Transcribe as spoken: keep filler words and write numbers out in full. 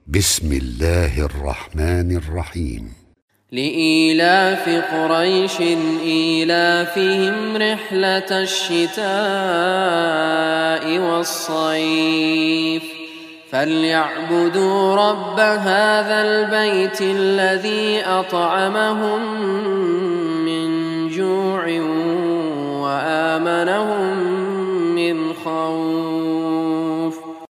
بسم الله الرحمن الرحيم. لإيلاف قريش إيلافهم رحلة الشتاء والصيف فليعبدوا رب هذا البيت الذي أطعمهم